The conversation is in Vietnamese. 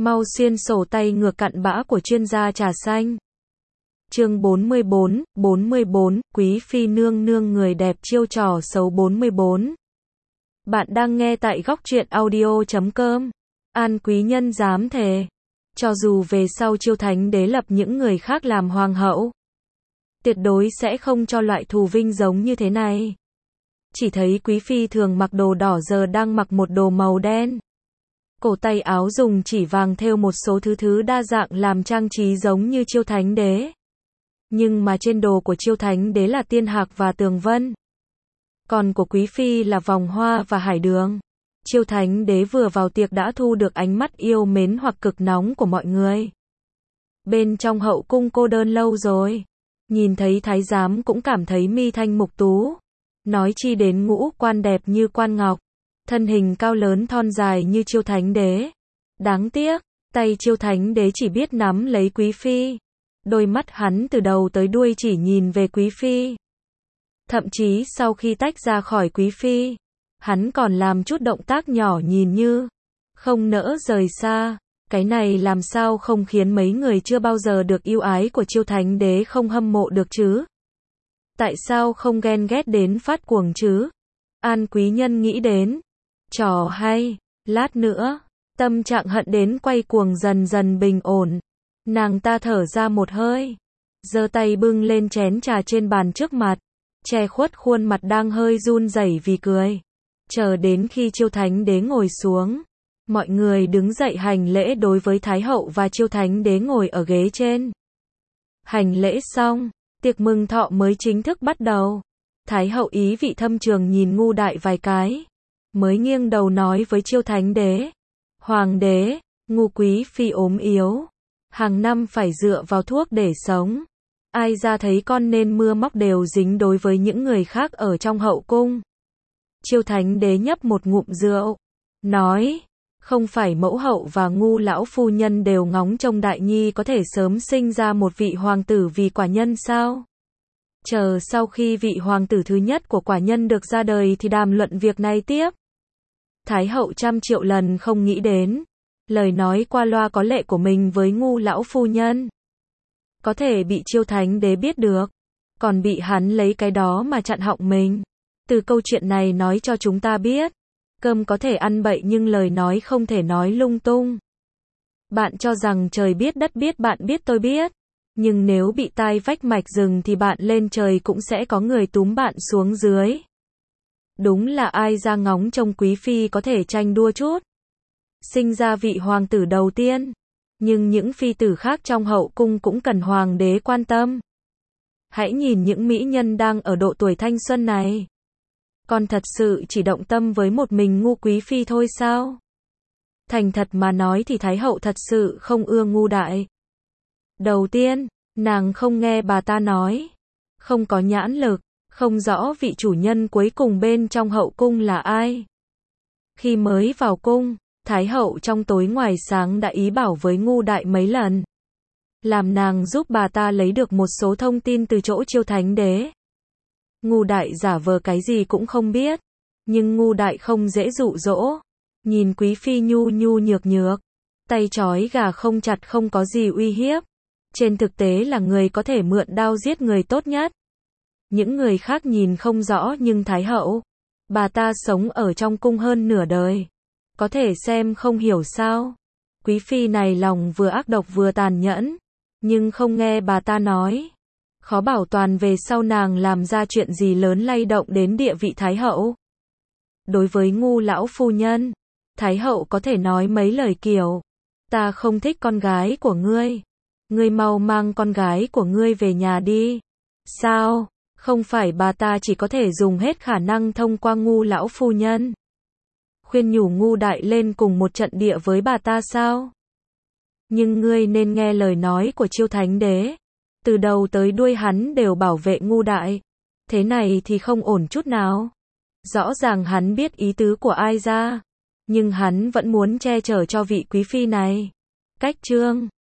Mau xuyên sổ tay ngược cặn bã của chuyên gia trà xanh. Chương 44, Quý phi nương nương người đẹp chiêu trò xấu 44. Bạn đang nghe tại góc truyện audio.com. An quý nhân dám thề, cho dù về sau Chiêu Thánh Đế lập những người khác làm hoàng hậu, tuyệt đối sẽ không cho loại thù vinh giống như thế này. Chỉ thấy quý phi thường mặc đồ đỏ giờ đang mặc một đồ màu đen. Cổ tay áo dùng chỉ vàng thêu một số thứ đa dạng làm trang trí giống như Chiêu Thánh Đế. Nhưng mà trên đồ của Chiêu Thánh Đế là tiên hạc và tường vân. Còn của quý phi là vòng hoa và hải đường. Chiêu Thánh Đế vừa vào tiệc đã thu được ánh mắt yêu mến hoặc cực nóng của mọi người. Bên trong hậu cung cô đơn lâu rồi. Nhìn thấy thái giám cũng cảm thấy mi thanh mục tú. Nói chi đến ngũ quan đẹp như quan ngọc. Thân hình cao lớn thon dài như Chiêu Thánh Đế. Đáng tiếc, tay Chiêu Thánh Đế chỉ biết nắm lấy quý phi. Đôi mắt hắn từ đầu tới đuôi chỉ nhìn về quý phi. Thậm chí sau khi tách ra khỏi quý phi, hắn còn làm chút động tác nhỏ nhìn như không nỡ rời xa. Cái này làm sao không khiến mấy người chưa bao giờ được yêu ái của Chiêu Thánh Đế không hâm mộ được chứ? Tại sao không ghen ghét đến phát cuồng chứ? An quý nhân nghĩ đến trò hay, lát nữa, tâm trạng hận đến quay cuồng dần dần bình ổn. Nàng ta thở ra một hơi, giơ tay bưng lên chén trà trên bàn trước mặt, che khuất khuôn mặt đang hơi run rẩy vì cười. Chờ đến khi Chiêu Thánh Đế ngồi xuống, mọi người đứng dậy hành lễ đối với Thái hậu và Chiêu Thánh Đế ngồi ở ghế trên. Hành lễ xong, tiệc mừng thọ mới chính thức bắt đầu. Thái hậu ý vị thâm trường nhìn Ngu Đại vài cái, mới nghiêng đầu nói với Chiêu Thánh Đế: Hoàng đế, Ngu quý phi ốm yếu, hàng năm phải dựa vào thuốc để sống. Ai ra thấy con nên mưa móc đều dính đối với những người khác ở trong hậu cung. Chiêu Thánh Đế nhấp một ngụm rượu, nói: không phải mẫu hậu và Ngu lão phu nhân đều ngóng trông Đại Nhi có thể sớm sinh ra một vị hoàng tử vì quả nhân sao? Chờ sau khi vị hoàng tử thứ nhất của quả nhân được ra đời thì đàm luận việc này tiếp. Thái hậu trăm triệu lần không nghĩ đến lời nói qua loa có lệ của mình với Ngu lão phu nhân có thể bị Chiêu Thánh Đế biết được, còn bị hắn lấy cái đó mà chặn họng mình. Từ câu chuyện này nói cho chúng ta biết, cơm có thể ăn bậy nhưng lời nói không thể nói lung tung. Bạn cho rằng trời biết đất biết bạn biết tôi biết, nhưng nếu bị tai vách mạch rừng thì bạn lên trời cũng sẽ có người túm bạn xuống dưới. Đúng là ai ra ngóng trông quý phi có thể tranh đua chút, sinh ra vị hoàng tử đầu tiên. Nhưng những phi tử khác trong hậu cung cũng cần hoàng đế quan tâm. Hãy nhìn những mỹ nhân đang ở độ tuổi thanh xuân này. Con thật sự chỉ động tâm với một mình Ngu quý phi thôi sao? Thành thật mà nói thì Thái hậu thật sự không ưa Ngu Đại. Đầu tiên, nàng không nghe bà ta nói, không có nhãn lực, không rõ vị chủ nhân cuối cùng bên trong hậu cung là ai. Khi mới vào cung, Thái hậu trong tối ngoài sáng đã ý bảo với Ngu Đại mấy lần, làm nàng giúp bà ta lấy được một số thông tin từ chỗ Chiêu Thánh Đế. Ngu Đại giả vờ cái gì cũng không biết, nhưng Ngu Đại không dễ dụ dỗ. Nhìn quý phi nhu nhu nhược nhược, tay trói gà không chặt không có gì uy hiếp. Trên thực tế là người có thể mượn đao giết người tốt nhất. Những người khác nhìn không rõ nhưng Thái hậu, bà ta sống ở trong cung hơn nửa đời, có thể xem không hiểu sao? Quý phi này lòng vừa ác độc vừa tàn nhẫn, nhưng không nghe bà ta nói. Khó bảo toàn về sau nàng làm ra chuyện gì lớn lay động đến địa vị Thái hậu. Đối với Ngu lão phu nhân, Thái hậu có thể nói mấy lời kiểu: ta không thích con gái của ngươi, ngươi mau mang con gái của ngươi về nhà đi. Sao? Không phải bà ta chỉ có thể dùng hết khả năng thông qua Ngu lão phu nhân khuyên nhủ Ngu Đại lên cùng một trận địa với bà ta sao? Nhưng ngươi nên nghe lời nói của Chiêu Thánh Đế. Từ đầu tới đuôi hắn đều bảo vệ Ngu Đại. Thế này thì không ổn chút nào. Rõ ràng hắn biết ý tứ của ai ra, nhưng hắn vẫn muốn che chở cho vị quý phi này. Cách chương